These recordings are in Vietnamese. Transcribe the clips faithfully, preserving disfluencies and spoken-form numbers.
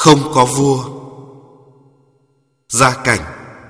Không có vua. Gia cảnh.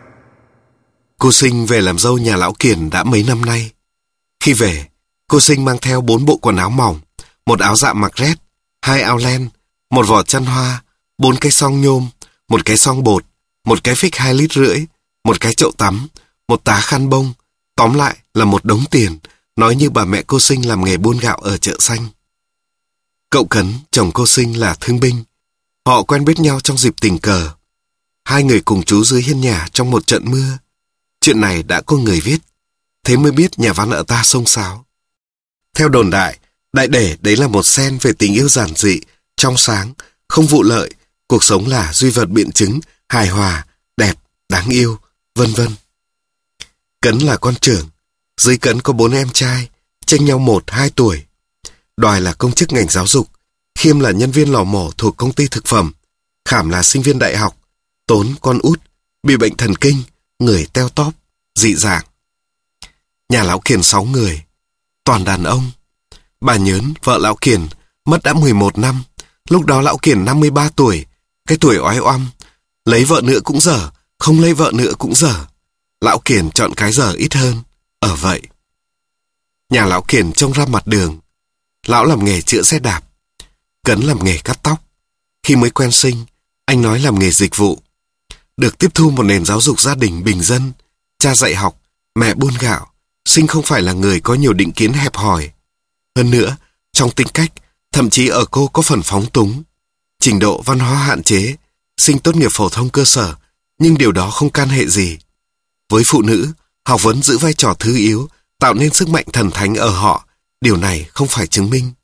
Cô Sinh về làm dâu nhà lão Kiền đã mấy năm nay. Khi về, cô Sinh mang theo bốn bộ quần áo mỏng, một áo dạ mặc rét, hai áo len, một vỏ chăn hoa, bốn cái xong nhôm, một cái xong bột, một cái phích hai lít rưỡi, một cái chậu tắm, một tá khăn bông, tóm lại là một đống tiền, nói như bà mẹ cô Sinh làm nghề buôn gạo ở chợ xanh. Cậu Cấn, chồng cô Sinh là thương binh. Họ quen biết nhau trong dịp tình cờ. Hai người cùng trú dưới hiên nhà trong một trận mưa. Chuyện này đã có người viết, thế mới biết nhà văn ở ta xông xáo. Theo đồn đại, đại để đấy là một sen về tình yêu giản dị, trong sáng, không vụ lợi, cuộc sống là duy vật biện chứng, hài hòa, đẹp, đáng yêu, vân vân. Cấn là con trưởng, dưới Cấn có bốn em trai, chênh nhau một, hai tuổi. Đoài là công chức ngành giáo dục, Khiêm là nhân viên lò mổ thuộc công ty thực phẩm, Khảm là sinh viên đại học, Tốn, con út, bị bệnh thần kinh, người teo tóp, dị dạng. Nhà lão Kiền sáu người, toàn đàn ông. Bà Nhớn, vợ lão Kiền, mất đã mười một năm, lúc đó lão Kiền năm mươi ba tuổi, cái tuổi oái oăm, lấy vợ nữa cũng dở, không lấy vợ nữa cũng dở. Lão Kiền chọn cái dở ít hơn, ở vậy. Nhà lão Kiền trông ra mặt đường. Lão làm nghề chữa xe đạp, Cấn làm nghề cắt tóc. Khi mới quen Sinh, anh nói làm nghề dịch vụ. Được tiếp thu một nền giáo dục gia đình bình dân, cha dạy học, mẹ buôn gạo, Sinh không phải là người có nhiều định kiến hẹp hòi. Hơn nữa, trong tính cách, thậm chí ở cô có phần phóng túng. Trình độ văn hóa hạn chế, Sinh tốt nghiệp phổ thông cơ sở, nhưng điều đó không can hệ gì. Với phụ nữ, học vấn giữ vai trò thứ yếu, tạo nên sức mạnh thần thánh ở họ, điều này không phải chứng minh.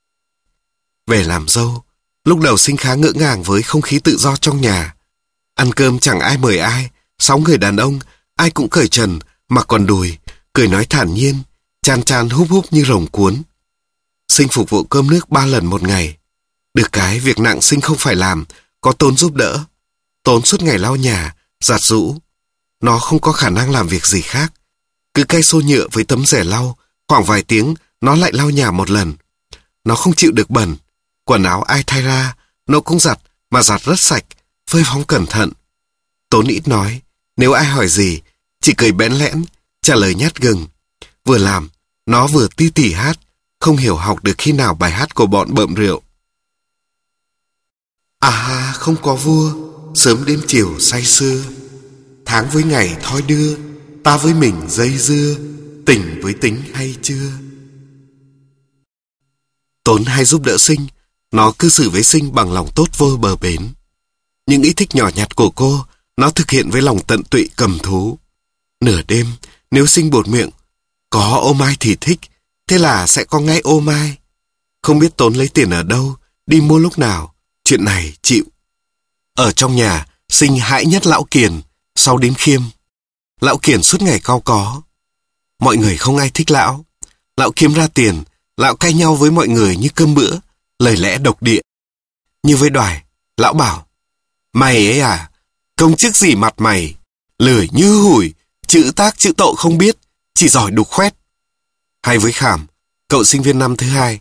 Về làm dâu, lúc đầu Sinh khá ngỡ ngàng với không khí tự do trong nhà. Ăn cơm chẳng ai mời ai, sáu người đàn ông, ai cũng cởi trần, mặc quần đùi, cười nói thản nhiên, chan chan húp húp như rồng cuốn. Sinh phục vụ cơm nước ba lần một ngày. Được cái việc nặng Sinh không phải làm, có Tốn giúp đỡ. Tốn suốt ngày lau nhà, giặt giũ. Nó không có khả năng làm việc gì khác. Cứ cây xô nhựa với tấm rẻ lau, khoảng vài tiếng nó lại lau nhà một lần. Nó không chịu được bẩn. Quần áo ai thay ra, nó cũng giặt, mà giặt rất sạch, phơi phóng cẩn thận. Tốn ít nói, nếu ai hỏi gì, chỉ cười bẽn lẽn, trả lời nhát gừng. Vừa làm, nó vừa ti tỉ hát, không hiểu học được khi nào bài hát của bọn bợm rượu. À không có vua, sớm đến chiều say sưa. Tháng với ngày thoi đưa, ta với mình dây dưa, tình với tính hay chưa? Tốn hay giúp đỡ Sinh, nó cư xử với Sinh bằng lòng tốt vô bờ bến. Những ý thích nhỏ nhặt của cô, nó thực hiện với lòng tận tụy cầm thú. Nửa đêm, nếu Sinh buột miệng, có ô mai thì thích, thế là sẽ có ngay ô mai. Không biết Tốn lấy tiền ở đâu, đi mua lúc nào, chuyện này chịu. Ở trong nhà, Sinh hãi nhất lão Kiền, sau đến Khiêm. Lão Kiền suốt ngày cau có. Mọi người không ai thích lão. Lão kiếm ra tiền, lão cay nhau với mọi người như cơm bữa, lời lẽ độc địa. Như với Đoài, lão bảo, mày ấy à, công chức gì mặt mày, lười như hủi, chữ tác chữ tộ không biết, chỉ giỏi đục khoét. Hay với Khảm, cậu sinh viên năm thứ hai,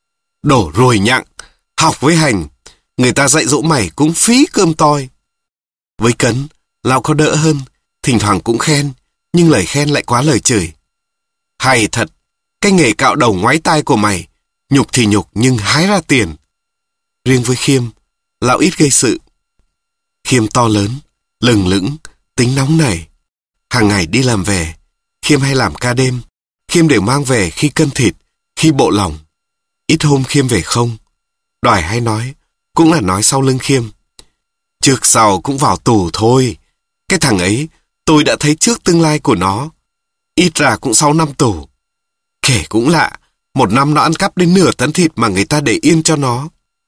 đổ ruồi nhặng, học với hành, người ta dạy dỗ mày cũng phí cơm toi. Với Cấn, lão có đỡ hơn, thỉnh thoảng cũng khen, nhưng lời khen lại quá lời chửi. Hay thật, cái nghề cạo đầu ngoái tai của mày, nhục thì nhục nhưng hái ra tiền. Riêng với Khiêm, lão ít gây sự. Khiêm to lớn, lừng lững, tính nóng nảy. Hàng ngày đi làm về, Khiêm hay làm ca đêm. Khiêm đều mang về khi cân thịt, khi bộ lòng. Ít hôm Khiêm về không. Đoài hay nói, cũng là nói sau lưng Khiêm. Trước sau cũng vào tù thôi. Cái thằng ấy, tôi đã thấy trước tương lai của nó. Ít ra cũng sáu năm tù. Kể cũng lạ, một năm nó ăn cắp đến nửa tấn thịt mà người ta để yên cho nó.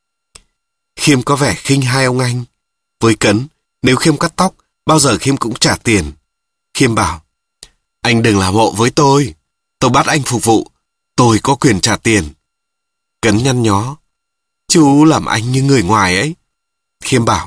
Khiêm có vẻ khinh hai ông anh. Với Cấn, nếu Khiêm cắt tóc, bao giờ Khiêm cũng trả tiền. Khiêm bảo, anh đừng làm hộ với tôi. Tôi bắt anh phục vụ, tôi có quyền trả tiền. Cấn nhăn nhó, chú làm anh như người ngoài ấy. Khiêm bảo,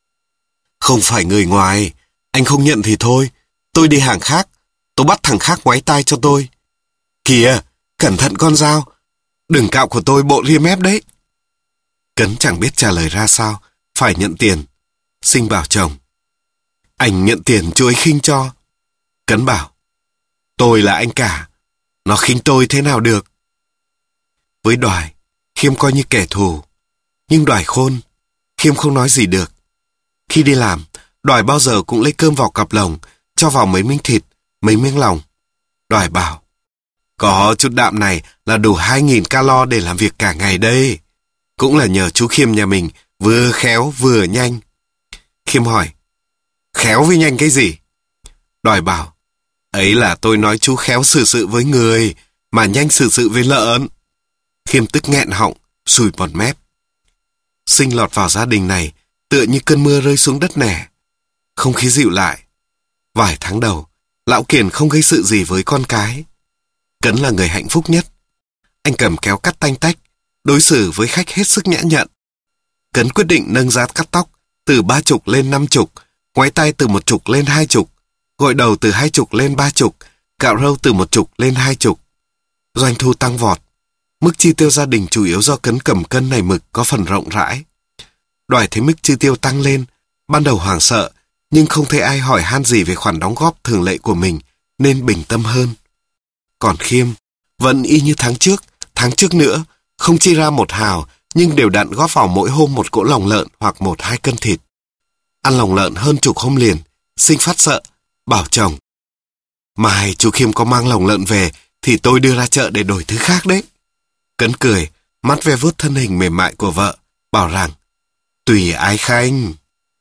không phải người ngoài, anh không nhận thì thôi, tôi đi hàng khác, tôi bắt thằng khác ngoái tai cho tôi. Kìa, cẩn thận con dao, đừng cạo của tôi bộ ria mép đấy. Cấn chẳng biết trả lời ra sao, phải nhận tiền. Sinh bảo chồng: Anh nhận tiền chú ấy khinh cho. Cấn bảo: Tôi là anh cả, nó khinh tôi thế nào được. Với Đoài, Khiêm coi như kẻ thù. Nhưng Đoài khôn, Khiêm không nói gì được. Khi đi làm, Đoài bao giờ cũng lấy cơm vào cặp lồng, cho vào mấy miếng thịt, mấy miếng lòng. Đoài bảo: Có chút đạm này là đủ hai nghìn calo để làm việc cả ngày đây. Cũng là nhờ chú Khiêm nhà mình vừa khéo vừa nhanh. Khiêm hỏi: Khéo với nhanh cái gì? Đoài bảo: Ấy là tôi nói chú khéo xử sự với người, mà nhanh xử sự với lợn. Khiêm tức nghẹn họng, sùi bọt mép. Sinh lọt vào gia đình này tựa như cơn mưa rơi xuống đất nẻ. Không khí dịu lại. Vài tháng đầu, lão Kiền không gây sự gì với con cái. Cấn là người hạnh phúc nhất. Anh cầm kéo cắt tanh tách, đối xử với khách hết sức nhã nhặn. Cấn quyết định nâng giá cắt tóc từ ba chục lên năm chục, ngoái tay từ một chục lên hai chục, gội đầu từ hai chục lên ba chục, cạo râu từ một chục lên hai chục. Doanh thu tăng vọt. Mức chi tiêu gia đình chủ yếu do Cấn cầm cân này mực có phần rộng rãi. Đoài thấy mức chi tiêu tăng lên, ban đầu hoảng sợ, nhưng không thấy ai hỏi han gì về khoản đóng góp thường lệ của mình, nên bình tâm hơn. Còn Khiêm, vẫn y như tháng trước, tháng trước nữa, không chi ra một hào, nhưng đều đặn góp vào mỗi hôm một cỗ lòng lợn hoặc một hai cân thịt. Ăn lòng lợn hơn chục hôm liền, Sinh phát sợ, bảo chồng: Mai chú Khiêm có mang lòng lợn về, thì tôi đưa ra chợ để đổi thứ khác đấy. Cấn cười, mắt ve vuốt thân hình mềm mại của vợ, bảo rằng: Tùy ai khanh.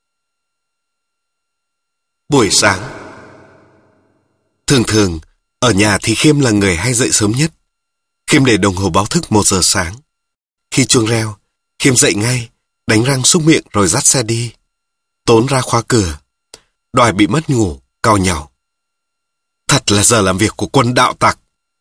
Buổi sáng. Thường thường, ở nhà thì Khiêm là người hay dậy sớm nhất. Khiêm để đồng hồ báo thức một giờ sáng. Khi chuông reo, Khiêm dậy ngay, đánh răng súc miệng rồi dắt xe đi. Tốn ra khóa cửa. Đoài bị mất ngủ, cau nhàu: Thật là giờ làm việc của quân đạo tặc.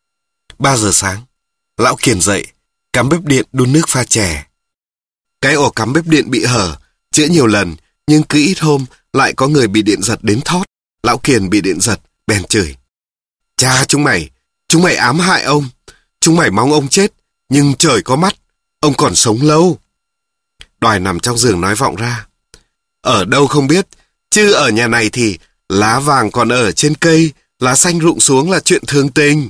Ba giờ sáng, lão Kiền dậy, cắm bếp điện đun nước pha chè. Cái ổ cắm bếp điện bị hở, chữa nhiều lần, nhưng cứ ít hôm lại có người bị điện giật đến thót. Lão Kiền bị điện giật, bèn chửi: Cha chúng mày, chúng mày ám hại ông. Chúng mày mong ông chết, nhưng trời có mắt, ông còn sống lâu. Đoài nằm trong giường nói vọng ra: Ở đâu không biết, chứ ở nhà này thì lá vàng còn ở trên cây, lá xanh rụng xuống là chuyện thường tình.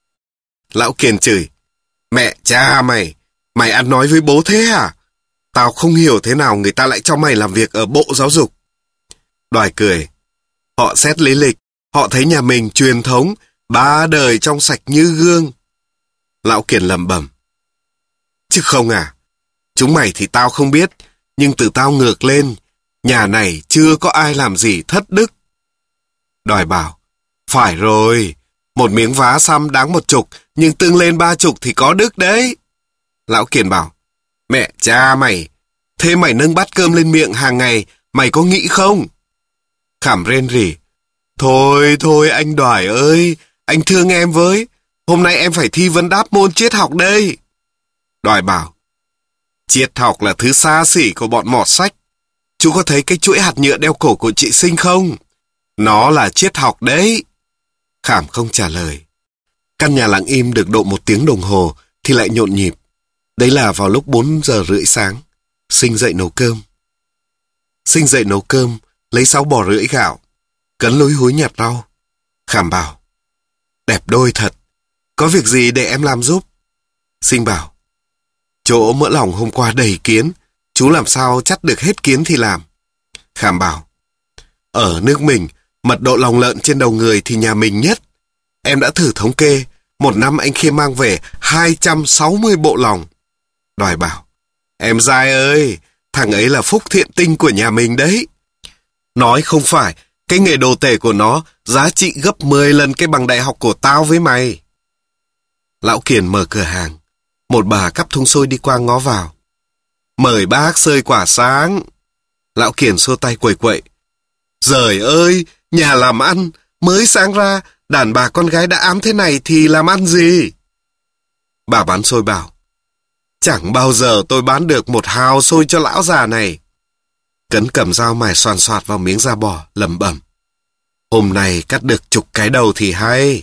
Lão Kiền chửi: Mẹ cha mày, mày ăn nói với bố thế à? Tao không hiểu thế nào người ta lại cho mày làm việc ở Bộ Giáo dục. Đoài cười: Họ xét lý lịch, họ thấy nhà mình truyền thống, ba đời trong sạch như gương. Lão Kiền lẩm bẩm: Chứ không à, chúng mày thì tao không biết, nhưng từ tao ngược lên, nhà này chưa có ai làm gì thất đức. Đoài bảo: Phải rồi, một miếng vá xăm đáng một chục, nhưng tương lên ba chục thì có đức đấy. Lão Kiền bảo: Mẹ cha mày, thế mày nâng bát cơm lên miệng hàng ngày, mày có nghĩ không? Khảm rên rỉ: Thôi thôi anh Đoài ơi, anh thương em với, hôm nay em phải thi vấn đáp môn triết học đây. Đoài bảo: Triết học là thứ xa xỉ của bọn mọt sách. Chú có thấy cái chuỗi hạt nhựa đeo cổ của chị Sinh không? Nó là triết học đấy. Khảm không trả lời. Căn nhà lặng im được độ một tiếng đồng hồ thì lại nhộn nhịp. Đấy là vào lúc bốn giờ rưỡi sáng. Sinh dậy nấu cơm. Sinh dậy nấu cơm, lấy sáu bò rưỡi gạo. Cấn lúi húi nhặt rau. Khảm bảo: Đẹp đôi thật, có việc gì để em làm giúp? Sinh bảo: Chỗ mỡ lòng hôm qua đầy kiến, chú làm sao chắt được hết kiến thì làm. Khảm bảo: Ở nước mình, mật độ lòng lợn trên đầu người thì nhà mình nhất. Em đã thử thống kê, một năm anh Khiêm mang về hai trăm sáu mươi bộ lòng. Đoài bảo: Em dai ơi, thằng ấy là phúc thiện tinh của nhà mình đấy. Nói không phải, cái nghề đồ tể của nó giá trị gấp mười lần cái bằng đại học của tao với mày. Lão Kiền mở cửa hàng. Một bà cắp thúng xôi đi qua ngó vào. Mời bác xơi quả sáng. Lão Kiền xua tay quẩy quậy: Giời ơi, nhà làm ăn, mới sáng ra, đàn bà con gái đã ám thế này thì làm ăn gì? Bà bán xôi bảo: Chẳng bao giờ tôi bán được một hào xôi cho lão già này. Cấn cầm dao mài xoàn xoạt vào miếng da bò, lẩm bẩm: Hôm nay cắt được chục cái đầu thì hay.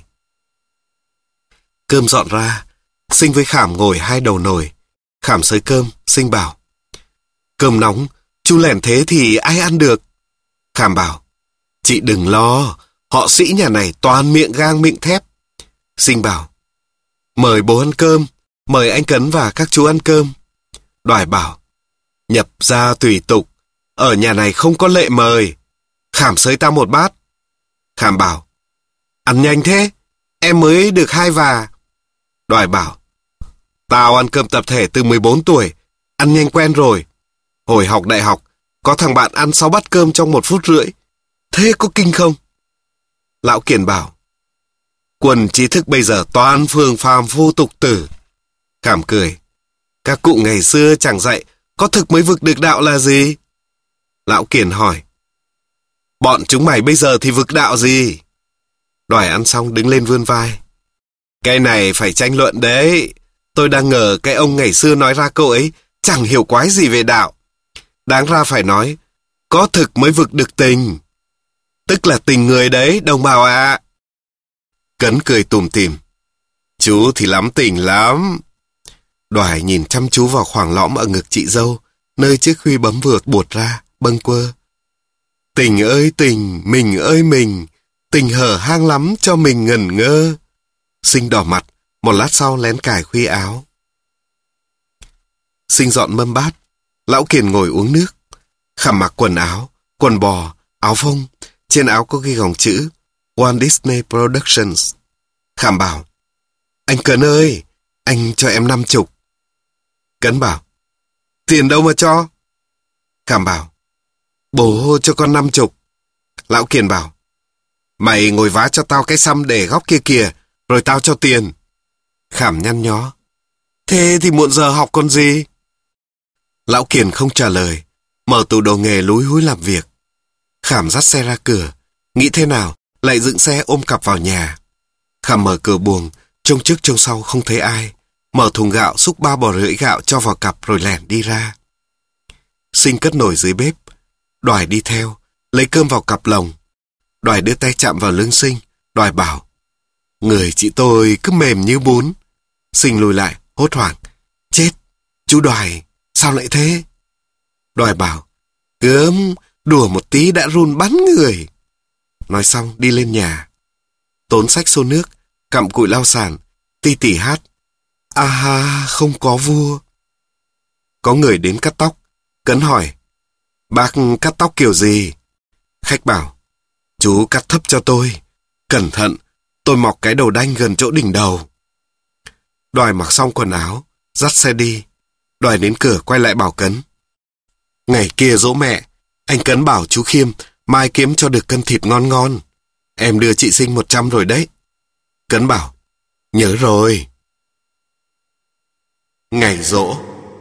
Cơm dọn ra, Sinh với Khảm ngồi hai đầu nồi. Khảm xới cơm, Sinh bảo: Cơm nóng, Chú lẻn thế thì ai ăn được? Khảm bảo, chị đừng lo, họ sĩ nhà này toàn miệng gang miệng thép. Sinh bảo, mời bố ăn cơm, mời anh Cấn và các chú ăn cơm. Đoài bảo, nhập gia tùy tục, ở nhà này không có lệ mời. Khảm xới tao một bát. Khảm bảo, ăn nhanh thế, em mới được hai và. Đoài bảo, tao ăn cơm tập thể từ mười bốn tuổi, ăn nhanh quen rồi. Hồi học đại học, có thằng bạn ăn sáu bát cơm trong một phút rưỡi. Thế có kinh không? Lão Kiền bảo, quần trí thức bây giờ toàn phường phàm phu tục tử. Khảm cười, các cụ ngày xưa chẳng dạy có thực mới vực được đạo là gì? Lão Kiền hỏi, bọn chúng mày bây giờ thì vực đạo gì? Đoài ăn xong đứng lên vươn vai. Cái này phải tranh luận đấy. Tôi đang ngờ cái ông ngày xưa nói ra câu ấy chẳng hiểu quái gì về đạo. Đáng ra phải nói, có thực mới vực được tình. Tức là tình người đấy, đồng bào ạ. À. Cấn cười tủm tỉm. Chú thì lắm tình lắm. Đoài nhìn chăm chú vào khoảng lõm ở ngực chị dâu, nơi chiếc khuy bấm vừa buột ra, bâng quơ. Tình ơi tình, mình ơi mình, tình hở hang lắm cho mình ngẩn ngơ. Sinh đỏ mặt, một lát sau lén cài khuy áo. Sinh dọn mâm bát, Lão Kiền ngồi uống nước. Khảm mặc quần áo, quần bò, áo phông. Trên áo có ghi gòng chữ Walt Disney Productions. Khảm bảo, anh Cấn ơi, anh cho em năm chục. Cấn bảo, tiền đâu mà cho? Khảm bảo, bố cho con năm chục. Lão Kiền bảo, mày ngồi vá cho tao cái xăm để góc kia kìa, rồi tao cho tiền. Khảm nhăn nhó, thế thì muộn giờ học còn gì? Lão Kiền không trả lời, mở tủ đồ nghề lúi húi làm việc. Khảm dắt xe ra cửa, nghĩ thế nào lại dựng xe ôm cặp vào nhà. Khảm mở cửa buồng, trông trước trông sau không thấy ai, mở thùng gạo xúc ba bò rưỡi gạo cho vào cặp rồi lẻn đi ra. Sinh cất nồi dưới bếp, Đoài đi theo, lấy cơm vào cặp lồng. Đoài đưa tay chạm vào lưng Sinh, Đoài bảo, người chị tôi cứ mềm như bún. Sinh lùi lại, hốt hoảng, chết, chú Đoài, sao lại thế? Đoài bảo, gớm, đùa một tí đã run bắn người. Nói xong đi lên nhà. Tốn xách xô nước, cặm cụi lau sàn, ti tỉ hát. À ha, không có vua. Có người đến cắt tóc. Cấn hỏi, bác cắt tóc kiểu gì? Khách bảo, chú cắt thấp cho tôi. Cẩn thận, tôi mọc cái đầu đanh gần chỗ đỉnh đầu. Đoài mặc xong quần áo, dắt xe đi. Đoài đến cửa quay lại bảo Cấn, ngày kia dỗ mẹ, anh Cấn bảo chú Khiêm mai kiếm cho được cân thịt ngon ngon. Em đưa chị Sinh một trăm rồi đấy. Cấn bảo, nhớ rồi. Ngày giỗ.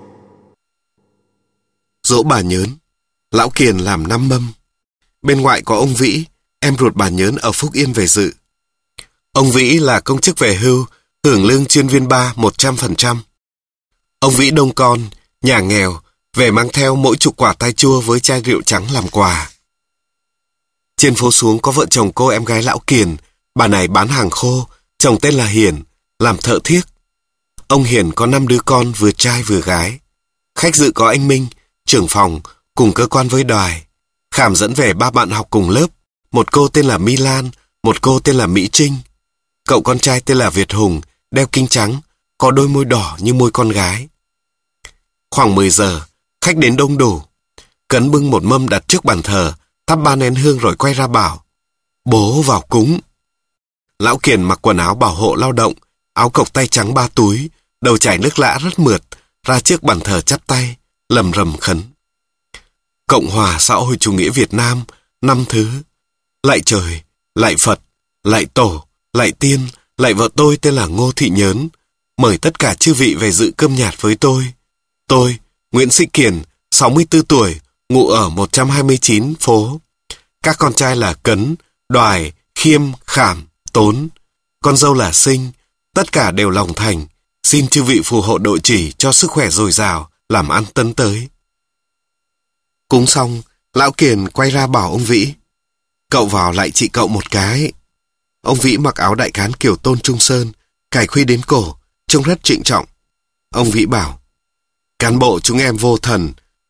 Giỗ bà Nhớn, Lão Kiền làm năm mâm. Bên ngoại có ông Vĩ, em ruột bà Nhớn ở Phúc Yên về dự. Ông Vĩ là công chức về hưu, hưởng lương chuyên viên ba một trăm phần trăm. Ông Vĩ đông con, nhà nghèo, về mang theo mỗi chục quả tai chua với chai rượu trắng làm quà. Trên phố xuống có vợ chồng cô em gái Lão Kiền, bà này bán hàng khô, chồng tên là Hiền, làm thợ thiếc. Ông Hiền có năm đứa con vừa trai vừa gái. Khách dự có anh Minh, trưởng phòng, cùng cơ quan với Đoài. Khảm dẫn về ba bạn học cùng lớp, một cô tên là My Lan, một cô tên là Mỹ Trinh. Cậu con trai tên là Việt Hùng, đeo kính trắng, có đôi môi đỏ như môi con gái. Khoảng mười giờ, khách đến đông đủ. Cấn bưng một mâm đặt trước bàn thờ, thắp ba nén hương rồi quay ra bảo, bố vào cúng. Lão Kiền mặc quần áo bảo hộ lao động, áo cộc tay trắng ba túi, đầu chảy nước lã rất mượt, ra trước bàn thờ chắp tay, lầm rầm khấn. Cộng hòa xã hội chủ nghĩa Việt Nam, năm thứ. Lạy trời, lạy Phật, lạy tổ, lạy tiên, lạy vợ tôi tên là Ngô Thị Nhớn. Mời tất cả chư vị về dự cơm nhạt với tôi. Tôi, Nguyễn Sĩ Kiền, sáu mươi tư tuổi, ngụ ở một trăm hai mươi chín phố. Các con trai là Cấn, Đoài, Khiêm, Khảm, Tốn. Con dâu là Sinh. Tất cả đều lòng thành. Xin chư vị phù hộ độ trì cho sức khỏe dồi dào, làm ăn tấn tới. Cúng xong, Lão Kiền quay ra bảo ông Vĩ, cậu vào lại chị cậu một cái. Ông Vĩ mặc áo đại cán kiểu Tôn Trung Sơn, cài khuy đến cổ, trông rất trịnh trọng. Ông Vĩ bảo, cán bộ chúng em vô thần,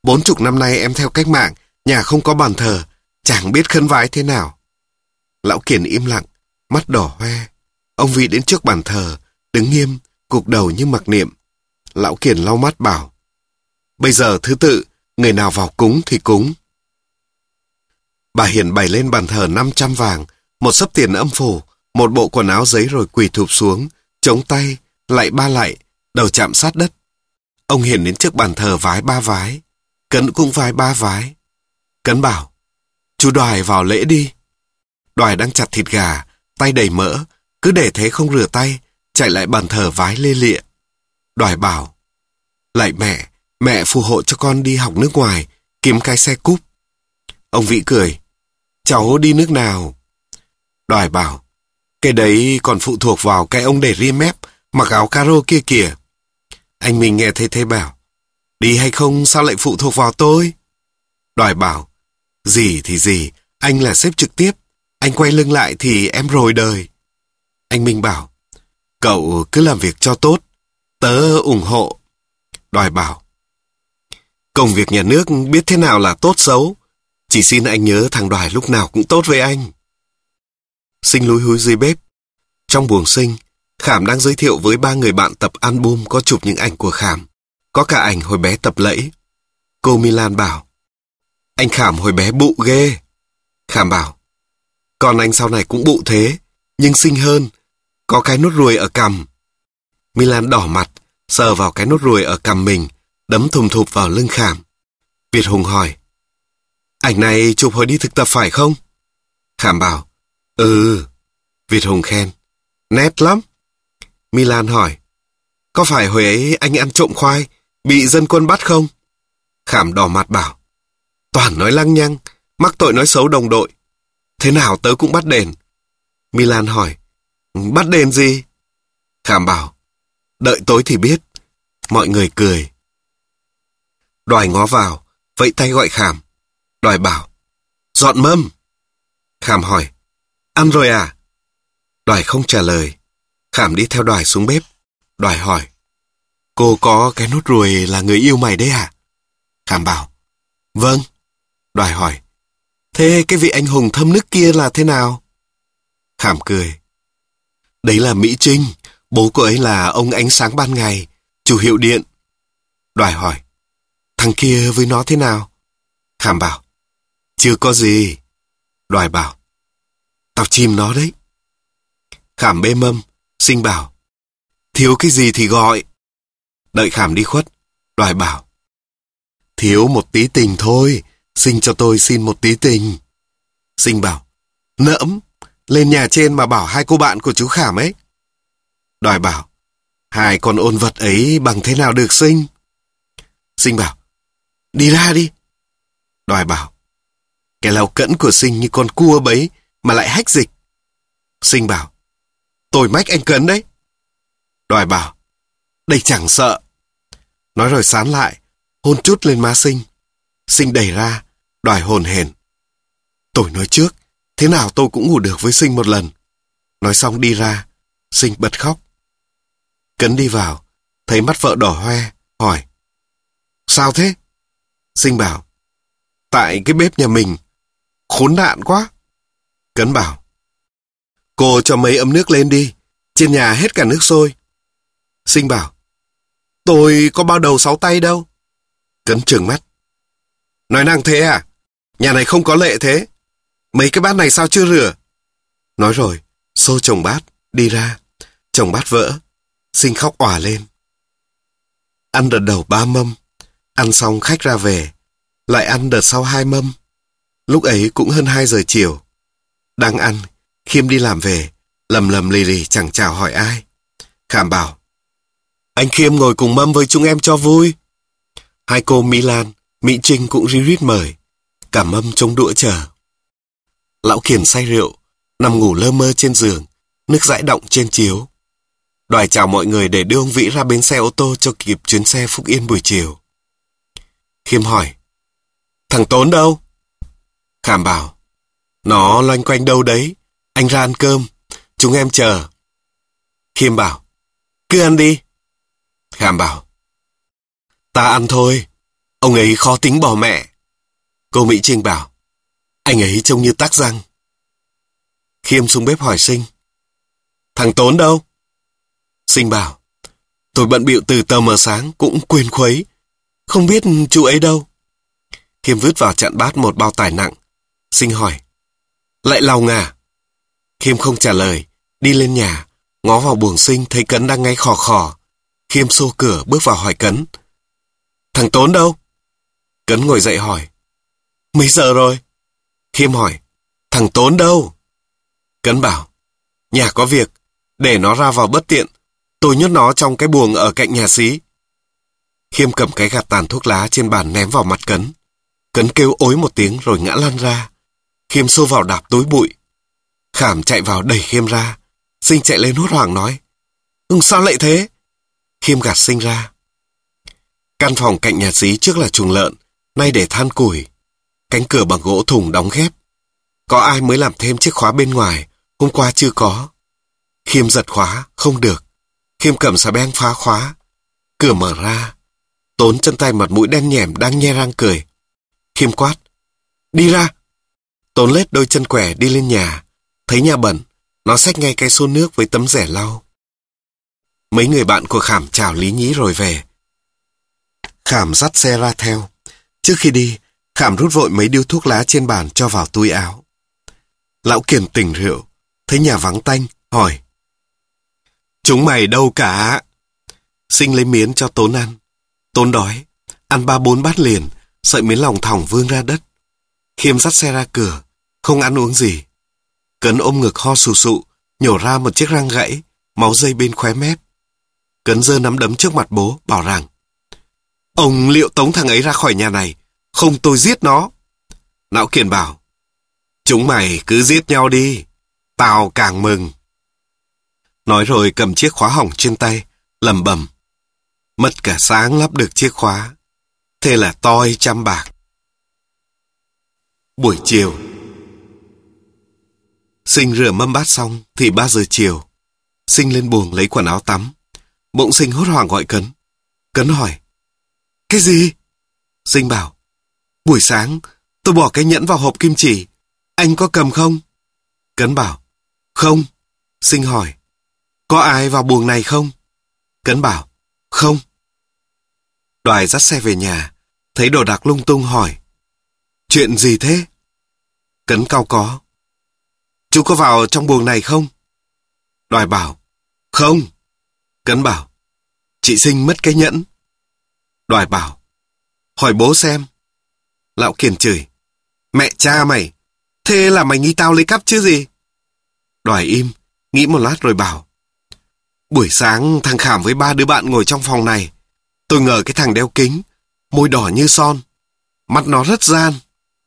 Bốn chục năm nay em theo cách mạng, nhà không có bàn thờ, chẳng biết khấn vái thế nào. Lão Kiền im lặng, mắt đỏ hoe. Ông Vĩ đến trước bàn thờ, đứng nghiêm, gục đầu như mặc niệm. Lão Kiền lau mắt bảo, bây giờ thứ tự, người nào vào cúng thì cúng. Bà Hiền bày lên bàn thờ năm trăm vàng, một xấp tiền âm phủ, một bộ quần áo giấy rồi quỳ thụp xuống, chống tay, lạy ba lạy, đầu chạm sát đất. Ông Hiền đến trước bàn thờ vái ba vái, Cấn cũng vái ba vái. Cấn bảo, chú Đoài vào lễ đi. Đoài đang chặt thịt gà, tay đầy mỡ, cứ để thế không rửa tay, chạy lại bàn thờ vái lê lịa. Đoài bảo, lạy mẹ, mẹ phù hộ cho con đi học nước ngoài, kiếm cái xe cúp. Ông Vĩ cười, cháu đi nước nào? Đoài bảo, cái đấy còn phụ thuộc vào cái ông để ria mép, mặc áo caro kia kìa. Anh Minh nghe thấy thế bảo, đi hay không sao lại phụ thuộc vào tôi? Đoài bảo, gì thì gì, anh là sếp trực tiếp, anh quay lưng lại thì em rồi đời. Anh Minh bảo, cậu cứ làm việc cho tốt, tớ ủng hộ. Đoài bảo, công việc nhà nước biết thế nào là tốt xấu, chỉ xin anh nhớ thằng Đoài lúc nào cũng tốt với anh. Sinh lúi húi dưới bếp. Trong buồng Sinh, Khảm đang giới thiệu với ba người bạn tập album có chụp những ảnh của Khảm, có cả ảnh hồi bé tập lẫy. Cô Milan bảo, anh Khảm hồi bé bụ ghê. Khảm bảo, còn anh sau này cũng bụ thế, nhưng xinh hơn, có cái nốt ruồi ở cằm. Milan đỏ mặt, sờ vào cái nốt ruồi ở cằm mình, đấm thùm thụp vào lưng Khảm. Việt Hùng hỏi, ảnh này chụp hồi đi thực tập phải không? Khảm bảo, ừ. Việt Hùng khen, nét lắm. Milan hỏi, có phải hồi ấy anh ăn trộm khoai, bị dân quân bắt không? Khảm đỏ mặt bảo, toàn nói lăng nhăng, mắc tội nói xấu đồng đội. Thế nào tớ cũng bắt đền. Milan hỏi, bắt đền gì? Khảm bảo, đợi tối thì biết. Mọi người cười. Đoài ngó vào, vẫy tay gọi Khảm. Đoài bảo, dọn mâm. Khảm hỏi, ăn rồi à? Đoài không trả lời. Khảm đi theo Đoài xuống bếp. Đoài hỏi, cô có cái nốt ruồi là người yêu mày đấy à? Khảm bảo, vâng. Đoài hỏi, thế cái vị anh hùng thâm nước kia là thế nào? Khảm cười, đấy là Mỹ Trinh, bố cô ấy là ông ánh sáng ban ngày, chủ hiệu điện. Đoài hỏi, thằng kia với nó thế nào? Khảm bảo, chưa có gì. Đoài bảo, tao chìm nó đấy. Khảm bê mâm. Sinh bảo, thiếu cái gì thì gọi. Đợi Khảm đi khuất, Đoài bảo, thiếu một tí tình thôi, Sinh cho tôi xin một tí tình. Sinh bảo, nỡm, lên nhà trên mà bảo hai cô bạn của chú Khảm ấy. Đoài bảo, hai con ôn vật ấy bằng thế nào được Sinh? Sinh bảo, đi ra đi. Đoài bảo, cái lao cẫn của Sinh như con cua bấy mà lại hách dịch. Sinh bảo, tôi mách anh Cấn đấy. Đoài bảo, đây chẳng sợ. Nói rồi sán lại, hôn chút lên má Sinh. Sinh đẩy ra, Đoài hồn hển. Tôi nói trước, thế nào tôi cũng ngủ được với Sinh một lần. Nói xong đi ra, Sinh bật khóc. Cấn đi vào, thấy mắt vợ đỏ hoe, hỏi, sao thế? Sinh bảo, tại cái bếp nhà mình, khốn nạn quá. Cấn bảo, cô cho mấy ấm nước lên đi, trên nhà hết cả nước sôi. Sinh bảo, tôi có bao đầu sáu tay đâu. Cấn trừng mắt, nói năng thế à? Nhà này không có lệ thế. Mấy cái bát này sao chưa rửa? Nói rồi, xô chồng bát, đi ra. Chồng bát vỡ, Sinh khóc òa lên. Ăn đợt đầu ba mâm, ăn xong khách ra về, lại ăn đợt sau hai mâm. Lúc ấy cũng hơn hai giờ chiều. Đang ăn, Khiêm đi làm về, lầm lầm lì lì chẳng chào hỏi ai. Khảm bảo, anh Khiêm ngồi cùng mâm với chúng em cho vui. Hai cô Milan, Mỹ Trinh cũng ri rít mời, cả mâm trông đũa chờ. Lão Kiền say rượu, nằm ngủ lơ mơ trên giường, nước dãi đọng trên chiếu. Đoài chào mọi người để đưa ông Vĩ ra bến xe ô tô cho kịp chuyến xe Phúc Yên buổi chiều. Khiêm hỏi, thằng Tốn đâu? Khảm bảo, nó loanh quanh đâu đấy, anh ra ăn cơm, chúng em chờ. Khiêm bảo, cứ ăn đi. Khảm bảo, ta ăn thôi, Ông ấy khó tính bỏ mẹ. Cô Mỹ Trinh bảo, anh ấy trông như tắc răng. Khiêm xuống bếp hỏi Sinh, thằng Tốn đâu? Sinh bảo, tôi bận bịu từ tờ mờ sáng cũng quên khuấy, không biết chú ấy đâu. Khiêm vứt vào chặn bát một bao tải nặng. Sinh hỏi, lại lòng à? Khiêm không trả lời, đi lên nhà, ngó vào buồng Sinh thấy Cấn đang ngáy khò khò. Khiêm xô cửa bước vào hỏi Cấn, thằng Tốn đâu? Cấn ngồi dậy hỏi, mấy giờ rồi? Khiêm hỏi, thằng Tốn đâu? Cấn bảo, nhà có việc, để nó ra vào bất tiện, tôi nhốt nó trong cái buồng ở cạnh nhà xí. Khiêm cầm cái gạt tàn thuốc lá trên bàn ném vào mặt Cấn. Cấn kêu ối một tiếng rồi ngã lăn ra. Khiêm xô vào đạp túi bụi. Khảm chạy vào đẩy Khiêm ra. Sinh chạy lên hốt hoảng nói, ừ, sao lại thế? Khiêm gạt Sinh ra. Căn phòng cạnh nhà xí trước là chuồng lợn, nay để than củi. Cánh cửa bằng gỗ thùng đóng khép. Có ai mới làm thêm chiếc khóa bên ngoài, hôm qua chưa có. Khiêm giật khóa, không được. Khiêm cầm xà beng phá khóa. Cửa mở ra. Tốn chân tay mặt mũi đen nhẻm đang nhe răng cười. Khiêm quát, đi ra. Tốn lết đôi chân quẻ đi lên nhà. Thấy nhà bẩn, nó xách ngay cái xô nước với tấm rẻ lau. Mấy người bạn của Khảm chào lý nhí rồi về. Khảm dắt xe ra theo. Trước khi đi, Khảm rút vội mấy điếu thuốc lá trên bàn cho vào túi áo. Lão Kiền tỉnh rượu, thấy nhà vắng tanh, hỏi, chúng mày đâu cả? Sinh lấy miến cho Tốn ăn. Tốn đói, ăn ba bốn bát liền, sợi miến lòng thòng vương ra đất. Khiêm dắt xe ra cửa, không ăn uống gì. Cấn ôm ngực ho sù sụ, nhổ ra một chiếc răng gãy, máu dây bên khóe mép. Cấn giơ nắm đấm trước mặt bố, bảo rằng, ông liệu tống thằng ấy ra khỏi nhà này, không tôi giết nó. Lão Kiền bảo, chúng mày cứ giết nhau đi, tao càng mừng. Nói rồi cầm chiếc khóa hỏng trên tay, lẩm bẩm, mất cả sáng lắp được chiếc khóa, thế là toi trăm bạc. Buổi chiều, Sinh rửa mâm bát xong thì ba giờ chiều. Sinh lên buồng lấy quần áo tắm. Bỗng Sinh hốt hoảng gọi Cấn. Cấn hỏi, cái gì? Sinh bảo, buổi sáng tôi bỏ cái nhẫn vào hộp kim chỉ, anh có cầm không? Cấn bảo, không. Sinh hỏi, có ai vào buồng này không? Cấn bảo, không. Đoài dắt xe về nhà, thấy đồ đạc lung tung hỏi, chuyện gì thế? Cấn cau có, chú có vào trong buồng này không? Đoài bảo, không. Cấn bảo, chị Sinh mất cái nhẫn. Đoài bảo, hỏi bố xem. Lão Kiền chửi, mẹ cha mày, thế là mày nghĩ tao lấy cắp chứ gì? Đoài im, nghĩ một lát rồi bảo, buổi sáng thằng Khảm với ba đứa bạn ngồi trong phòng này. Tôi ngờ cái thằng đeo kính, môi đỏ như son, mắt nó rất gian.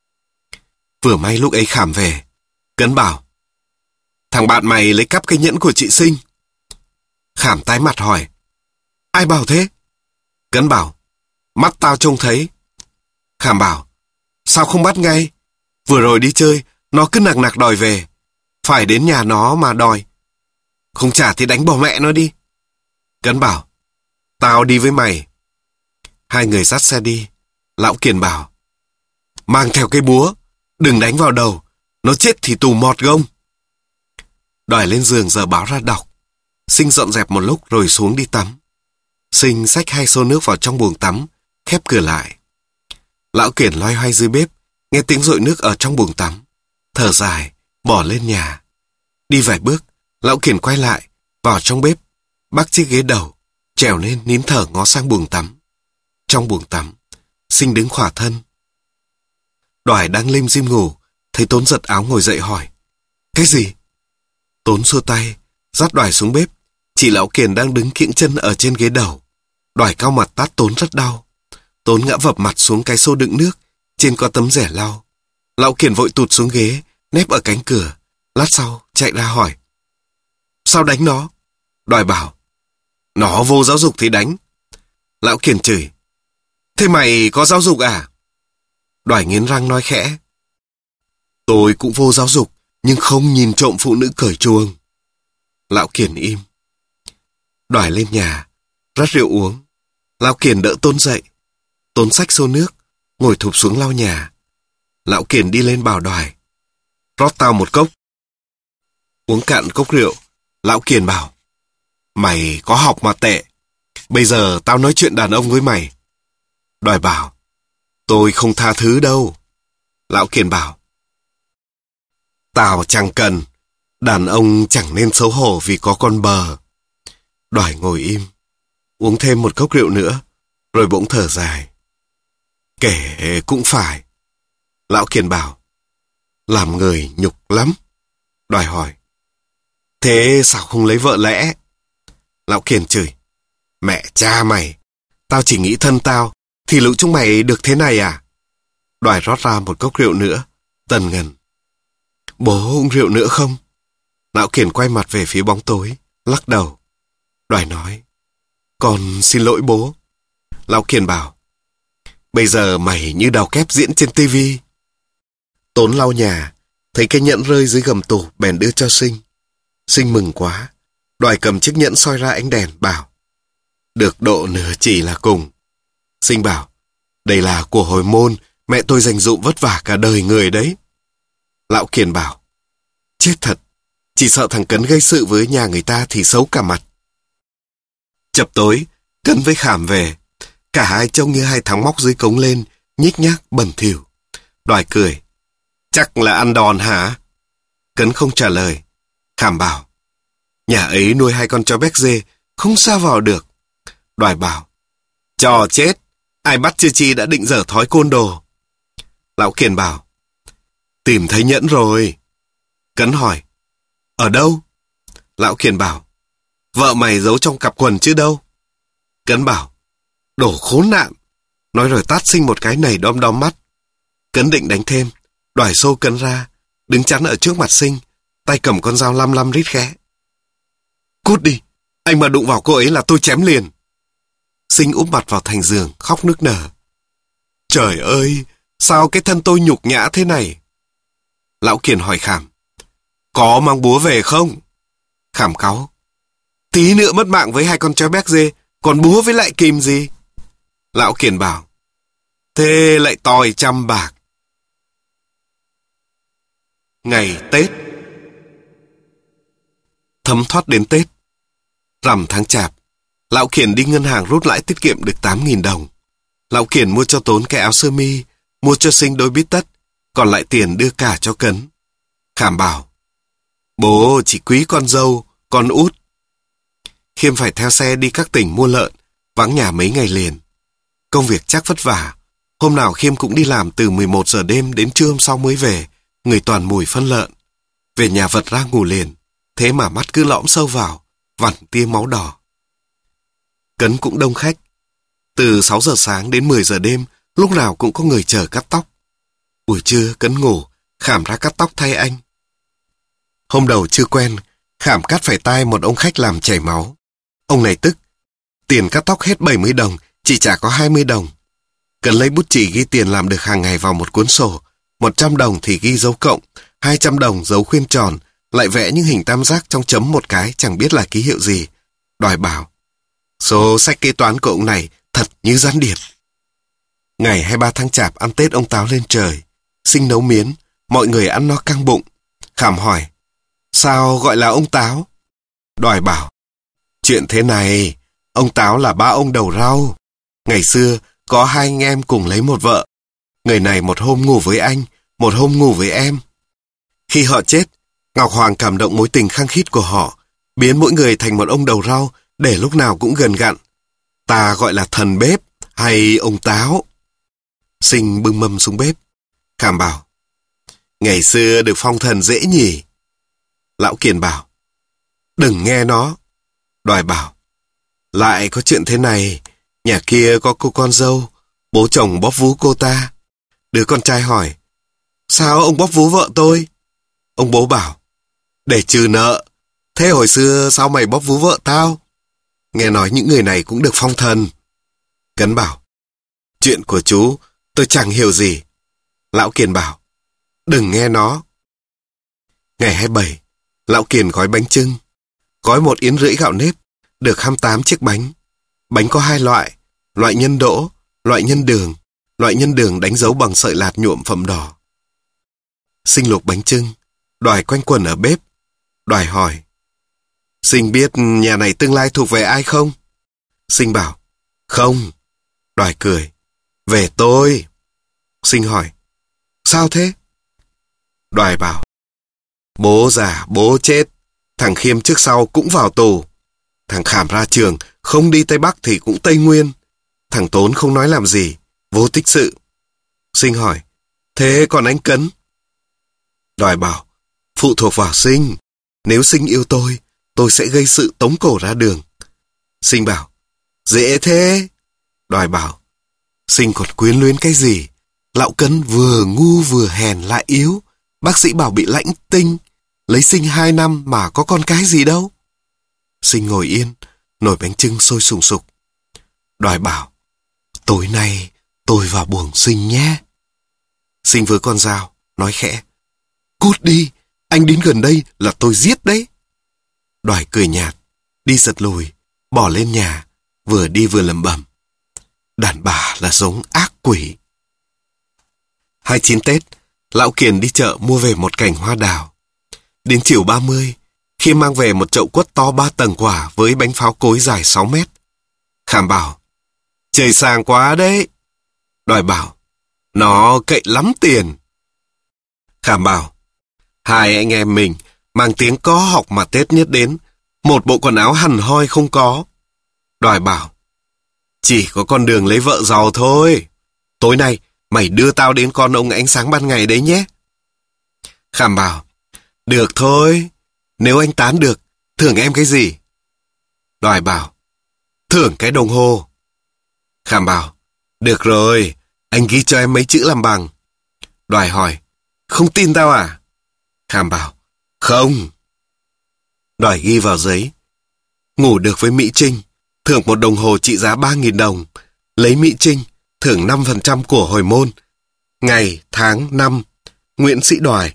Vừa may lúc ấy Khảm về. Cấn bảo, thằng bạn mày lấy cắp cái nhẫn của chị Sinh. Khảm tái mặt hỏi, ai bảo thế? Cấn bảo, mắt tao trông thấy. Khảm bảo, sao không bắt ngay? Vừa rồi đi chơi, nó cứ nặc nặc đòi về. Phải đến nhà nó mà đòi. Không trả thì đánh bỏ mẹ nó đi. Cấn bảo, tao đi với mày. Hai người dắt xe đi. Lão Kiền bảo, mang theo cái búa, đừng đánh vào đầu, nó chết thì tù mọt gông. Đoài lên giường giờ báo ra đọc. Sinh dọn dẹp một lúc rồi xuống đi tắm. Sinh xách hai xô nước vào trong buồng tắm, khép cửa lại. Lão Kiền loay hoay dưới bếp, nghe tiếng dội nước ở trong buồng tắm. Thở dài, bỏ lên nhà. Đi vài bước, Lão Kiền quay lại, vào trong bếp, bắt chiếc ghế đầu, trèo lên nín thở ngó sang buồng tắm. Trong buồng tắm, Sinh đứng khỏa thân. Đoài đang lim dim ngủ, thấy Tốn giật áo ngồi dậy hỏi, cái gì? Tốn xua tay, dắt Đoài xuống bếp. Chị Lão Kiền đang đứng kiễng chân ở trên ghế đầu. Đoài cau mặt tát Tốn rất đau. Tốn ngã vập mặt xuống cái xô đựng nước, trên có tấm rẻ lau. Lão Kiền vội tụt xuống ghế, nép ở cánh cửa. Lát sau chạy ra hỏi, sao đánh nó? Đoài bảo, nó vô giáo dục thì đánh. Lão Kiền chửi, thế mày có giáo dục à? Đoài nghiến răng nói khẽ, tôi cũng vô giáo dục, nhưng không nhìn trộm phụ nữ cởi chuồng. Lão Kiền im. Đoài lên nhà, rót rượu uống. Lão Kiền đỡ Tốn dậy. Tốn xách xô nước, ngồi thụp xuống lau nhà. Lão Kiền đi lên bảo Đoài. Rót tao một cốc. Uống cạn cốc rượu, Lão Kiền bảo. Mày có học mà tệ. Bây giờ tao nói chuyện đàn ông với mày. Đoài bảo. Tôi không tha thứ đâu. Lão Kiền bảo. Tao chẳng cần. Đàn ông chẳng nên xấu hổ vì có con bờ. Đoài ngồi im, uống thêm một cốc rượu nữa, rồi bỗng thở dài. Kể cũng phải. Lão Kiền bảo. Làm người nhục lắm. Đoài hỏi. Thế sao không lấy vợ lẽ? Lão Kiền chửi. Mẹ cha mày, tao chỉ nghĩ thân tao, thì lũ chúng mày được thế này à? Đoài rót ra một cốc rượu nữa, tần ngần. Bố uống rượu nữa không? Lão Kiền quay mặt về phía bóng tối, lắc đầu. Đoài nói. Con xin lỗi bố. Lão Kiền bảo. Bây giờ mày như đào kép diễn trên tivi. Tốn lau nhà, thấy cái nhẫn rơi dưới gầm tủ, bèn đưa cho Sinh. Sinh mừng quá. Đoài cầm chiếc nhẫn soi ra ánh đèn, bảo. Được độ nửa chỉ là cùng. Sinh bảo. Đây là của hồi môn, mẹ tôi dành dụm vất vả cả đời người đấy. Lão Kiền bảo. Chết thật, chỉ sợ thằng Cấn gây sự với nhà người ta thì xấu cả mặt. Chập tối, Cấn với Khảm về. Cả hai trông như hai thằng móc dưới cống lên, nhích nhác bẩn thỉu. Đoài cười. Chắc là ăn đòn hả? Cấn không trả lời. Khảm bảo. Nhà ấy nuôi hai con chó béc dê, không sao vào được. Đoài bảo. Chó chết, ai bắt chưa chi đã định dở thói côn đồ. Lão Kiền bảo. Tìm thấy nhẫn rồi. Cấn hỏi. Ở đâu? Lão Kiền bảo. Vợ mày giấu trong cặp quần chứ đâu. Cấn bảo. Đổ khốn nạn. Nói rồi tát Sinh một cái nảy đom đóm mắt. Cấn định đánh thêm. Đoài xô Cấn ra, đứng chắn ở trước mặt Sinh, tay cầm con dao lăm lăm rít khẽ. Cút đi, anh mà đụng vào cô ấy là tôi chém liền. Sinh úp mặt vào thành giường, khóc nức nở. Trời ơi, sao cái thân tôi nhục nhã thế này? Lão Kiền hỏi Khảm. Có mang búa về không? Khảm cáu. Tí nữa mất mạng với hai con chó béc dê, còn búa với lại kìm gì? Lão Kiền bảo. Thế lại tòi trăm bạc. Ngày Tết. Thấm thoát đến Tết. Rằm tháng Chạp, Lão Kiền đi ngân hàng rút lãi tiết kiệm được tám nghìn đồng. Lão Kiền mua cho Tốn cái áo sơ mi, mua cho Sinh đôi bít tất, còn lại tiền đưa cả cho Cấn. Khảm bảo. Bố chỉ quý con dâu, con út. Khiêm phải theo xe đi các tỉnh mua lợn, vắng nhà mấy ngày liền. Công việc chắc vất vả. Hôm nào Khiêm cũng đi làm từ mười một giờ đêm đến trưa hôm sau mới về, người toàn mùi phân lợn. Về nhà vật ra ngủ liền, thế mà mắt cứ lõm sâu vào, vằn tia máu đỏ. Cấn cũng đông khách. Từ sáu giờ sáng đến mười giờ đêm, lúc nào cũng có người chờ cắt tóc. Buổi trưa Cấn ngủ, Khảm ra cắt tóc thay anh. Hôm đầu chưa quen, Khảm cắt phải tai một ông khách làm chảy máu. Ông này tức. Tiền cắt tóc hết bảy mươi đồng, chỉ trả có hai mươi đồng. Cấn lấy bút chì ghi tiền làm được hàng ngày vào một cuốn sổ. một trăm đồng thì ghi dấu cộng, hai trăm đồng dấu khuyên tròn, lại vẽ những hình tam giác trong chấm một cái chẳng biết là ký hiệu gì. Đoài bảo. Số sách kế toán của ông này thật như gián điệp. Ngày hai mươi ba tháng Chạp ăn Tết ông Táo lên trời. Sinh nấu miến, mọi người ăn no căng bụng. Khảm hỏi. Sao gọi là ông Táo? Đoài bảo. Chuyện thế này, ông Táo là ba ông đầu rau. Ngày xưa có hai anh em cùng lấy một vợ. Người này một hôm ngủ với anh, một hôm ngủ với em. Khi họ chết, Ngọc Hoàng cảm động mối tình khăng khít của họ, biến mỗi người thành một ông đầu rau để lúc nào cũng gần gặn. Ta gọi là thần bếp hay ông Táo. Sinh bưng mâm xuống bếp. Khảm bảo. Ngày xưa được phong thần dễ nhỉ? Lão Kiền bảo. Đừng nghe nó. Đoài bảo. Lại có chuyện thế này, nhà kia có cô con dâu, bố chồng bóp vú cô ta. Đứa con trai hỏi. Sao ông bóp vú vợ tôi? Ông bố bảo. Để trừ nợ. Thế hồi xưa sao mày bóp vú vợ tao? Nghe nói những người này cũng được phong thần. Cấn bảo. Chuyện của chú tôi chẳng hiểu gì. Lão Kiền bảo. Đừng nghe nó. Ngày hai mươi bảy, Lão Kiền gói bánh chưng. Gói một yến rưỡi gạo nếp, được hai mươi tám chiếc bánh. Bánh có hai loại, loại nhân đỗ, loại nhân đường, loại nhân đường đánh dấu bằng sợi lạt nhuộm phẩm đỏ. Sinh luộc bánh chưng, Đoài quanh quẩn ở bếp. Đoài hỏi, Sinh biết nhà này tương lai thuộc về ai không? Sinh bảo, không. Đoài cười, về tôi. Sinh hỏi, sao thế? Đoài bảo, bố già, bố chết. Thằng Khiêm trước sau cũng vào tù. Thằng Khảm ra trường, không đi Tây Bắc thì cũng Tây Nguyên. Thằng Tốn không nói làm gì, vô tích sự. Sinh hỏi, thế còn anh Cấn? Đoài bảo, phụ thuộc vào Sinh. Nếu Sinh yêu tôi, tôi sẽ gây sự tống cổ ra đường. Sinh bảo, dễ thế. Đoài bảo, Sinh còn quyến luyến cái gì? Lão Cấn vừa ngu vừa hèn lại yếu. Bác sĩ bảo bị lãnh tinh. Lấy Sinh hai năm mà có con cái gì đâu. Sinh ngồi yên, nồi bánh chưng sôi sùng sục. Đoài bảo, tối nay tôi vào buồng Sinh nhé. Sinh với con dao, nói khẽ, cút đi, anh đến gần đây là tôi giết đấy. Đoài cười nhạt, đi giật lùi, bỏ lên nhà, vừa đi vừa lẩm bẩm, đàn bà là giống ác quỷ. hai mươi chín Tết, Lão Kiền đi chợ mua về một cành hoa đào. Đến chiều ba mươi, khi mang về một chậu quất to ba tầng quả với bánh pháo cối dài sáu mét. Khảm bảo, trời sang quá đấy. Đoài bảo, nó cậy lắm tiền. Khảm bảo, hai anh em mình mang tiếng có học mà Tết nhất đến, một bộ quần áo hằn hoi không có. Đoài bảo, chỉ có con đường lấy vợ giàu thôi. Tối nay mày đưa tao đến con ông ánh sáng ban ngày đấy nhé. Khảm bảo, được thôi, nếu anh tán được, thưởng em cái gì? Đoài bảo, thưởng cái đồng hồ. Khảm bảo, được rồi, anh ghi cho em mấy chữ làm bằng. Đoài hỏi, không tin tao à? Khảm bảo, không. Đoài ghi vào giấy, ngủ được với Mỹ Trinh, thưởng một đồng hồ trị giá ba nghìn đồng. Lấy Mỹ Trinh, thưởng năm phần trăm của hồi môn. Ngày, tháng, năm, Nguyễn Sĩ Đoài.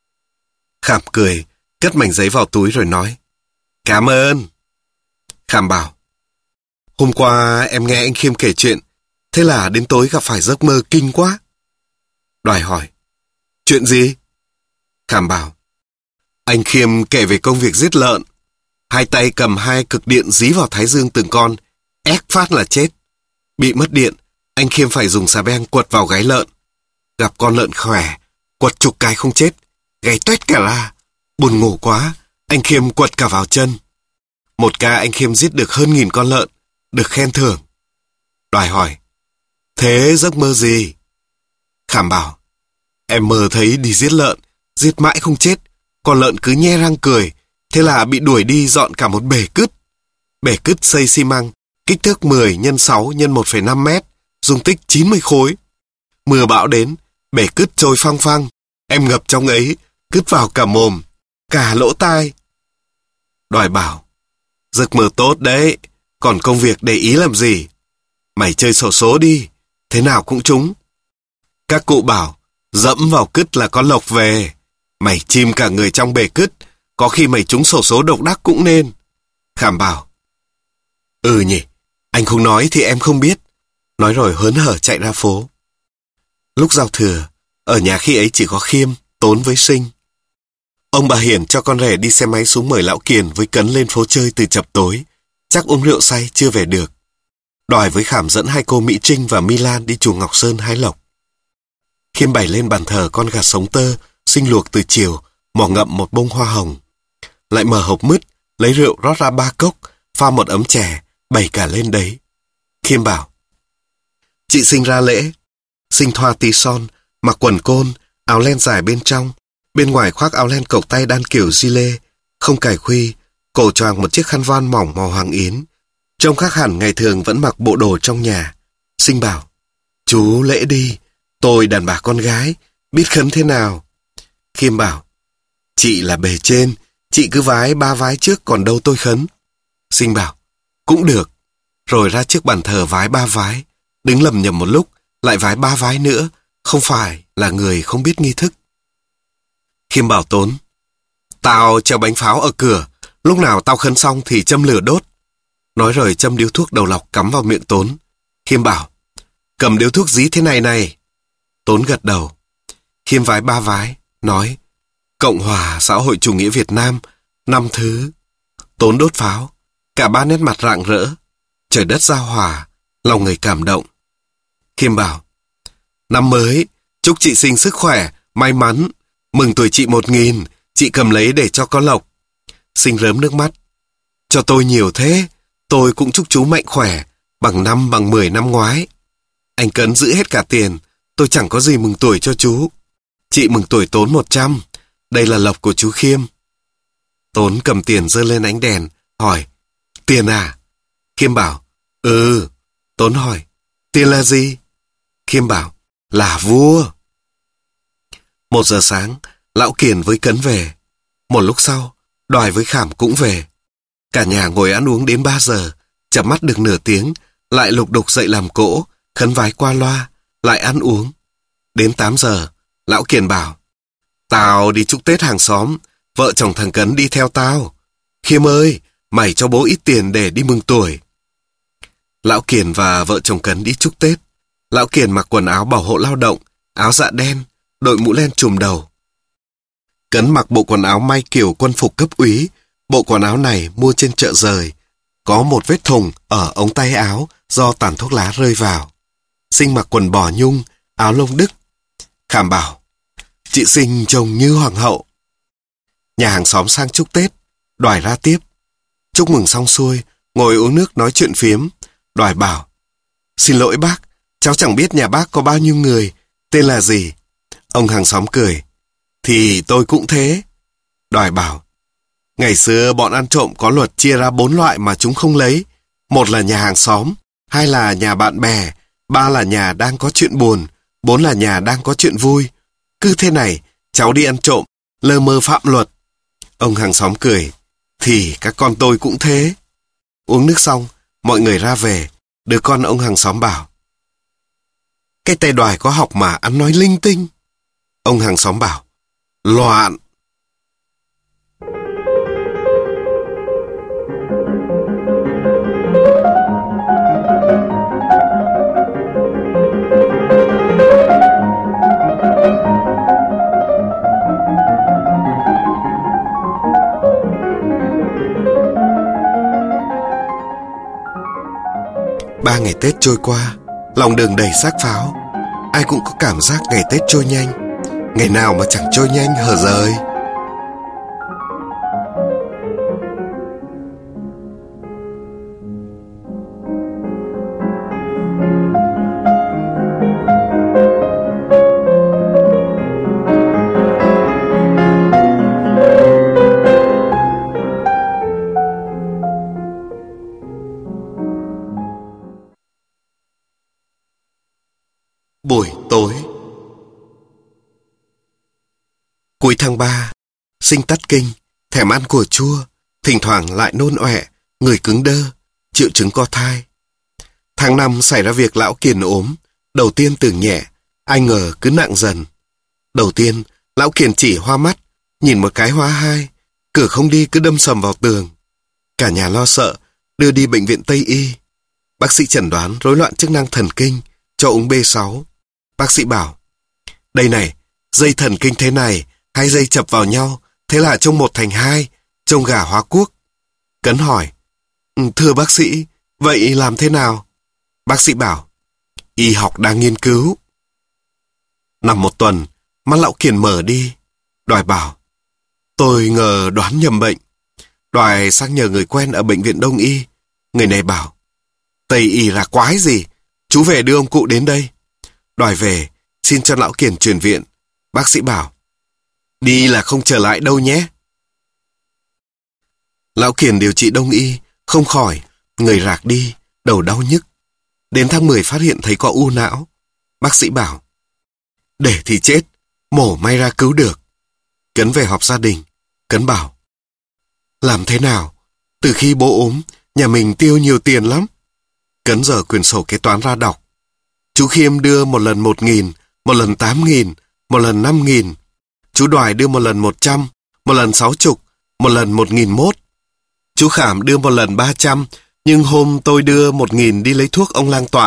Khảm cười, cất mảnh giấy vào túi rồi nói, cảm ơn. Khảm bảo, hôm qua em nghe anh Khiêm kể chuyện, thế là đến tối gặp phải giấc mơ kinh quá. Đoài hỏi, chuyện gì? Khảm bảo, anh Khiêm kể về công việc giết lợn. Hai tay cầm hai cực điện dí vào thái dương từng con, ép phát là chết. Bị mất điện, anh Khiêm phải dùng xà beng quật vào gáy lợn. Gặp con lợn khỏe, quật chục cái không chết, gáy toét cả ra. Buồn ngủ quá, anh Khiêm quật cả vào chân. Một ca anh Khiêm giết được hơn nghìn con lợn, được khen thưởng. Đoài hỏi, thế giấc mơ gì? Khảm bảo, em mơ thấy đi giết lợn, giết mãi không chết, con lợn cứ nhe răng cười, thế là bị đuổi đi dọn cả một bể cứt. Bể cứt xây xi măng, kích thước mười nhân sáu nhân một phẩy năm mét, dung tích chín mươi khối. Mưa bão đến, bể cứt trôi phăng phăng, em ngập trong ấy, cứt vào cả mồm, cả lỗ tai. Đoài bảo, giấc mơ tốt đấy, còn công việc để ý làm gì? Mày chơi xổ số đi, thế nào cũng trúng. Các cụ bảo, dẫm vào cứt là có lộc về. Mày chìm cả người trong bể cứt, có khi mày trúng xổ số độc đắc cũng nên. Khảm bảo, ừ nhỉ, anh không nói thì em không biết. Nói rồi hớn hở chạy ra phố. Lúc giao thừa, ở nhà khi ấy chỉ có Khiêm, Tốn với Sinh. Ông bà Hiển cho con rể đi xe máy xuống mời Lão Kiền với Cấn lên phố chơi từ chập tối. Chắc uống rượu say chưa về được. Đoài với Khảm dẫn hai cô Mỹ Trinh và Milan đi chùa Ngọc Sơn hái lộc. Khiêm bày lên bàn thờ con gà sống tơ, Sinh luộc từ chiều, mỏ ngậm một bông hoa hồng. Lại mở hộp mứt, lấy rượu rót ra ba cốc, pha một ấm chè, bày cả lên đấy. Khiêm bảo, chị Sinh ra lễ. Sinh thoa tí son, mặc quần côn, áo len dài bên trong, bên ngoài khoác áo len cộc tay đan kiểu gilet, không cài khuy, cổ choàng một chiếc khăn voan mỏng màu hoàng yến. Trông khác hẳn ngày thường vẫn mặc bộ đồ trong nhà. Sinh bảo, chú lễ đi, tôi đàn bà con gái, biết khấn thế nào. Khiêm bảo, chị là bề trên, chị cứ vái ba vái trước còn đâu tôi khấn. Sinh bảo, cũng được. Rồi ra trước bàn thờ vái ba vái, đứng lầm nhầm một lúc, lại vái ba vái nữa, không phải là người không biết nghi thức. Khiêm bảo Tốn, tao treo bánh pháo ở cửa, lúc nào tao khấn xong thì châm lửa đốt. Nói rồi châm điếu thuốc đầu lọc cắm vào miệng Tốn. Khiêm bảo, cầm điếu thuốc dí thế này này. Tốn gật đầu. Khiêm vái ba vái, nói, Cộng hòa xã hội chủ nghĩa Việt Nam, năm thứ. Tốn đốt pháo, cả ba nét mặt rạng rỡ, trời đất giao hòa, lòng người cảm động. Khiêm bảo, năm mới, chúc chị Sinh sức khỏe, may mắn, mừng tuổi chị một nghìn, chị cầm lấy để cho có lộc. Sinh rớm nước mắt, cho tôi nhiều thế, tôi cũng chúc chú mạnh khỏe, bằng năm bằng mười năm ngoái. Anh Cấn giữ hết cả tiền, tôi chẳng có gì mừng tuổi cho chú. Chị mừng tuổi Tốn một trăm, đây là lộc của chú Khiêm. Tốn cầm tiền giơ lên ánh đèn, hỏi, tiền à? Khiêm bảo, ừ. Tốn hỏi, tiền là gì? Khiêm bảo, là vua. Một giờ sáng, Lão Kiền với Cấn về. Một lúc sau, Đoài với Khảm cũng về. Cả nhà ngồi ăn uống đến ba giờ, chợp mắt được nửa tiếng, lại lục đục dậy làm cỗ, khấn vái qua loa, lại ăn uống. Đến tám giờ, Lão Kiền bảo, tao đi chúc Tết hàng xóm, vợ chồng thằng Cấn đi theo tao. Khiêm ơi, mày cho bố ít tiền để đi mừng tuổi. Lão Kiền và vợ chồng Cấn đi chúc Tết. Lão Kiền mặc quần áo bảo hộ lao động, áo dạ đen, đội mũ len trùm đầu. Cấn mặc bộ quần áo may kiểu quân phục cấp úy. Bộ quần áo này mua trên chợ Giời. Có một vết thùng ở ống tay áo do tàn thuốc lá rơi vào. Sinh mặc quần bò nhung, áo lông Đức. Khảm bảo, chị Sinh trông như hoàng hậu. Nhà hàng xóm sang chúc Tết, Đoài ra tiếp. Chúc mừng xong xuôi, ngồi uống nước nói chuyện phiếm. Đoài bảo, xin lỗi bác, cháu chẳng biết nhà bác có bao nhiêu người, tên là gì? Ông hàng xóm cười, thì tôi cũng thế. Đoài bảo, ngày xưa bọn ăn trộm có luật chia ra bốn loại mà chúng không lấy. Một là nhà hàng xóm, hai là nhà bạn bè, ba là nhà đang có chuyện buồn, bốn là nhà đang có chuyện vui. Cứ thế này, cháu đi ăn trộm, lơ mơ phạm luật. Ông hàng xóm cười, thì các con tôi cũng thế. Uống nước xong, mọi người ra về. Đứa con ông hàng xóm bảo, cái tay Đoài có học mà ăn nói linh tinh. Ông hàng xóm bảo, loạn. Ba ngày Tết trôi qua, lòng đường đầy xác pháo. Ai cũng có cảm giác ngày Tết trôi nhanh. Ngày nào mà chẳng trôi nhanh hở rời. Buổi tối cuối tháng ba, Sinh tắt kinh, thèm ăn của chua, thỉnh thoảng lại nôn ọe, người cứng đơ, triệu chứng co thai. Tháng năm xảy ra việc Lão Kiền ốm, đầu tiên tưởng nhẹ, ai ngờ cứ nặng dần. Đầu tiên, Lão Kiền chỉ hoa mắt, nhìn một cái hóa hai, cửa không đi cứ đâm sầm vào tường. Cả nhà lo sợ, đưa đi bệnh viện Tây Y. Bác sĩ chẩn đoán rối loạn chức năng thần kinh, cho uống bê sáu. Bác sĩ bảo, đây này, dây thần kinh thế này, hai dây chập vào nhau, thế là trông một thành hai, trông gà hóa quốc. Cấn hỏi, thưa bác sĩ, vậy làm thế nào? Bác sĩ bảo, y học đang nghiên cứu. Nằm một tuần, mắt Lão Kiền mở đi. Đoài bảo, tôi ngờ đoán nhầm bệnh. Đoài sang nhờ người quen ở bệnh viện Đông Y. Người này bảo, Tây Y là quái gì, chú về đưa ông cụ đến đây. Đoài về, xin cho Lão Kiền chuyển viện. Bác sĩ bảo, đi là không trở lại đâu nhé. Lão Kiền điều trị Đông Y, không khỏi, người rạc đi, đầu đau nhức. Đến tháng mười phát hiện thấy có u não. Bác sĩ bảo, để thì chết, mổ may ra cứu được. Cấn về họp gia đình. Cấn bảo, làm thế nào? Từ khi bố ốm, nhà mình tiêu nhiều tiền lắm. Cấn dở quyển sổ kế toán ra đọc. Chú Khiêm đưa một lần một nghìn, một lần tám nghìn, một lần năm nghìn. Chú Đoài đưa một lần một trăm, một lần sáu chục, một lần một nghìn mốt. Chú Khảm đưa một lần ba trăm, nhưng hôm tôi đưa một nghìn đi lấy thuốc ông lang toại,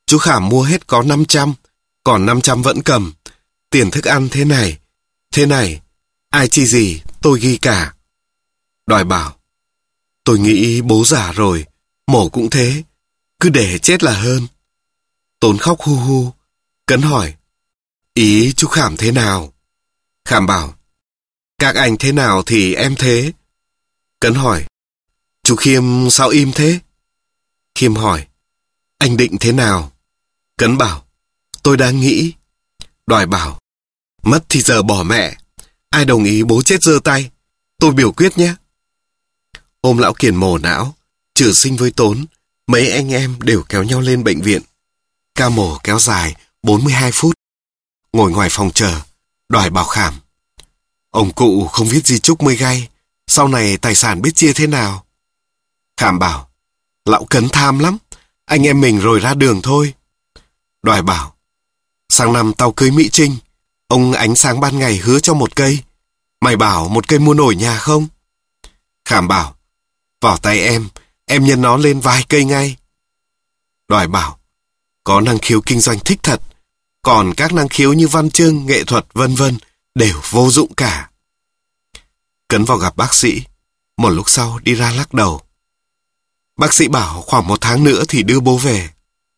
Chú Khảm mua hết có năm trăm, còn năm trăm vẫn cầm. Tiền thức ăn thế này, thế này, ai chi gì, tôi ghi cả. Đoài bảo, tôi nghĩ bố già rồi, mổ cũng thế, cứ để chết là hơn. Tốn khóc hu hu. Cấn hỏi, ý chú Khảm thế nào? Khảm bảo, các anh thế nào thì em thế. Cấn hỏi, chú Khiêm sao im thế? Khiêm hỏi, anh định thế nào? Cấn bảo, tôi đang nghĩ. Đoài bảo, mất thì giờ bỏ mẹ. Ai đồng ý bố chết giơ tay. Tôi biểu quyết nhé. Hôm lão Kiền mổ não, Chử Sinh với Tốn, mấy anh em đều kéo nhau lên bệnh viện. Ca mổ kéo dài bốn mươi hai phút. Ngồi ngoài phòng chờ, Đoài bảo Khảm, ông cụ không viết di chúc mới gay, sau này tài sản biết chia thế nào? Khảm bảo, lão Cấn tham lắm, anh em mình rồi ra đường thôi. Đoài bảo, sang năm tao cưới Mỹ Trinh, ông ánh sáng ban ngày hứa cho một cây. Mày bảo một cây mua nổi nhà không? Khảm bảo, vào tay em, em nhân nó lên vài cây ngay. Đoài bảo, có năng khiếu kinh doanh thích thật, còn các năng khiếu như văn chương, nghệ thuật vân vân đều vô dụng cả. Cấn vào gặp bác sĩ, một lúc sau đi ra lắc đầu. Bác sĩ bảo khoảng một tháng nữa thì đưa bố về.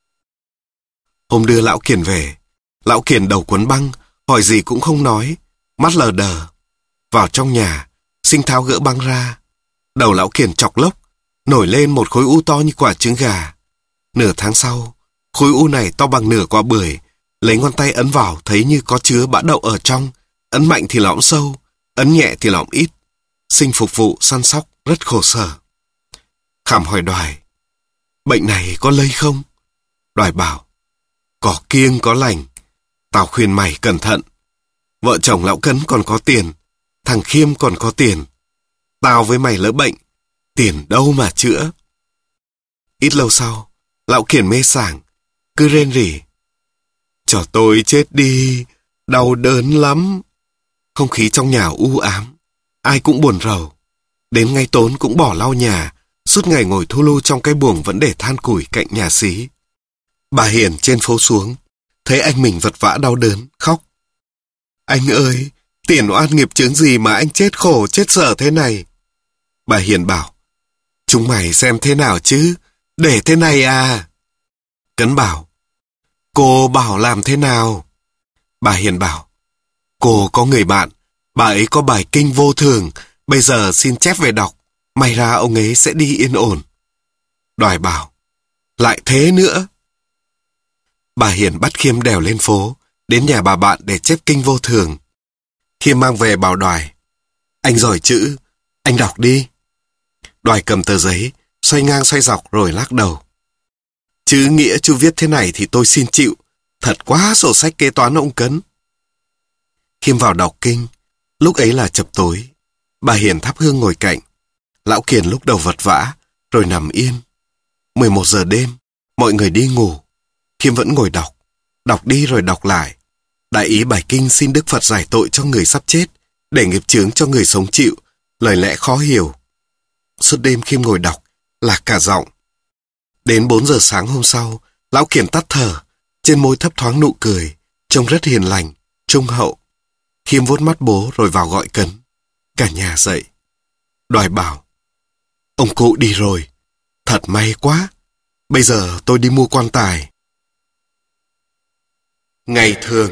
Hôm đưa lão Kiền về, lão Kiền đầu quấn băng, hỏi gì cũng không nói, mắt lờ đờ. Vào trong nhà, Sinh tháo gỡ băng ra. Đầu lão Kiền chọc lốc, nổi lên một khối u to như quả trứng gà. Nửa tháng sau, khối u này to bằng nửa quả bưởi, lấy ngón tay ấn vào thấy như có chứa bã đậu ở trong, ấn mạnh thì lõm sâu, ấn nhẹ thì lõm ít. Sinh phục vụ săn sóc rất khổ sở. Khảm hỏi Đoài, bệnh này có lây không? Đoài bảo, có kiêng có lành, tao khuyên mày cẩn thận. Vợ chồng lão Cấn còn có tiền, thằng Khiêm còn có tiền. Tao với mày lỡ bệnh, tiền đâu mà chữa. Ít lâu sau, lão Kiền mê sảng, cứ rên rỉ. Cho tôi chết đi, đau đớn lắm. Không khí trong nhà u ám, ai cũng buồn rầu. Đến ngay Tốn cũng bỏ lau nhà, suốt ngày ngồi thu lu trong cái buồng vẫn để than củi cạnh nhà xí. Bà Hiền trên phố xuống, thấy anh mình vật vã đau đớn, khóc. Anh ơi, tiền oan nghiệp chướng gì mà anh chết khổ, chết sở thế này? Bà Hiền bảo, chúng mày xem thế nào chứ, để thế này à? Cấn bảo, cô bảo làm thế nào? Bà Hiền bảo, cô có người bạn, bà ấy có bài kinh vô thường, bây giờ xin chép về đọc, may ra ông ấy sẽ đi yên ổn. Đoài bảo, lại thế nữa. Bà Hiền bắt Khiêm đèo lên phố, đến nhà bà bạn để chép kinh vô thường. Khiêm mang về bảo Đoài, anh giỏi chữ, anh đọc đi. Đoài cầm tờ giấy, xoay ngang xoay dọc rồi lắc đầu. Chữ nghĩa chú viết thế này thì tôi xin chịu, thật quá sổ sách kế toán ông Cấn. Khiêm vào đọc kinh, lúc ấy là chập tối. Bà Hiền thắp hương ngồi cạnh. Lão Kiền lúc đầu vật vã, rồi nằm yên. mười một giờ đêm, mọi người đi ngủ. Khiêm vẫn ngồi đọc, đọc đi rồi đọc lại. Đại ý bài kinh xin Đức Phật giải tội cho người sắp chết, để nghiệp chướng cho người sống chịu, lời lẽ khó hiểu. Suốt đêm Khiêm ngồi đọc, lạc cả giọng. Đến bốn giờ sáng hôm sau, lão Kiền tắt thở, trên môi thấp thoáng nụ cười, trông rất hiền lành, trung hậu. Khiêm vuốt mắt bố rồi vào gọi Cấn. Cả nhà dậy. Đoài bảo, ông cụ đi rồi, thật may quá, bây giờ tôi đi mua quan tài. Ngày thường.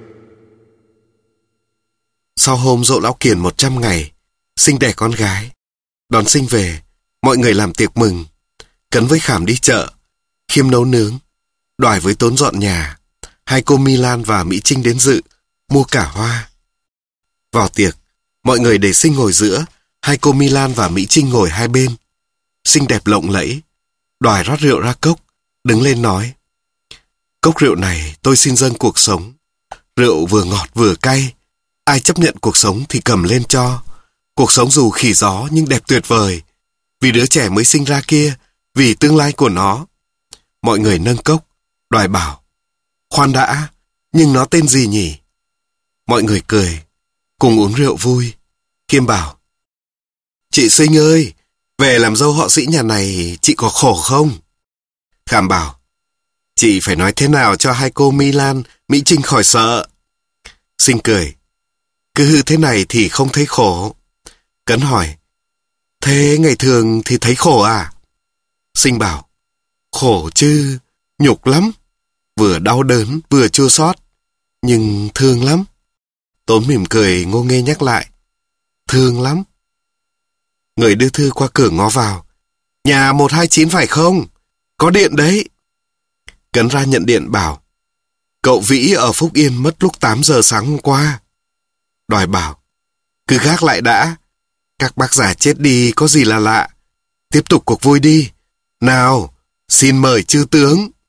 Sau hôm dỗ lão Kiền một trăm ngày, Sinh đẻ con gái. Đón Sinh về, mọi người làm tiệc mừng. Cấn với Khảm đi chợ, Khiêm nấu nướng, Đoài với Tốn dọn nhà. Hai cô Milan và Mỹ Trinh đến dự, mua cả hoa. Vào tiệc, mọi người để Sinh ngồi giữa, hai cô Milan và Mỹ Trinh ngồi hai bên. Xinh đẹp lộng lẫy. Đoài rót rượu ra cốc, đứng lên nói, cốc rượu này tôi xin dâng cuộc sống. Rượu vừa ngọt vừa cay, ai chấp nhận cuộc sống thì cầm lên cho. Cuộc sống dù khỉ gió nhưng đẹp tuyệt vời, vì đứa trẻ mới sinh ra kia, vì tương lai của nó. Mọi người nâng cốc. Đoài bảo, khoan đã, nhưng nó tên gì nhỉ? Mọi người cười, cùng uống rượu vui. Khiêm bảo, chị Sinh ơi, về làm dâu họ Sĩ nhà này chị có khổ không? Khảm bảo, Chị phải nói thế nào cho hai cô My Lan, Mỹ Trinh khỏi sợ? Sinh cười. Cứ thế này thì không thấy khổ. Cấn hỏi. Thế ngày thường thì thấy khổ à? Sinh bảo. Khổ chứ, nhục lắm. Vừa đau đớn, vừa chua xót, nhưng thương lắm. Tốn mỉm cười ngô nghê nhắc lại. Thương lắm. Người đưa thư qua cửa ngó vào. Nhà một hai chín phải không? Có điện đấy. Cấn ra nhận điện bảo. Cậu Vĩ ở Phúc Yên mất lúc tám giờ sáng hôm qua. Đòi bảo. Cứ gác lại đã. Các bác già chết đi có gì là lạ. Tiếp tục cuộc vui đi. Nào, xin mời chư tướng.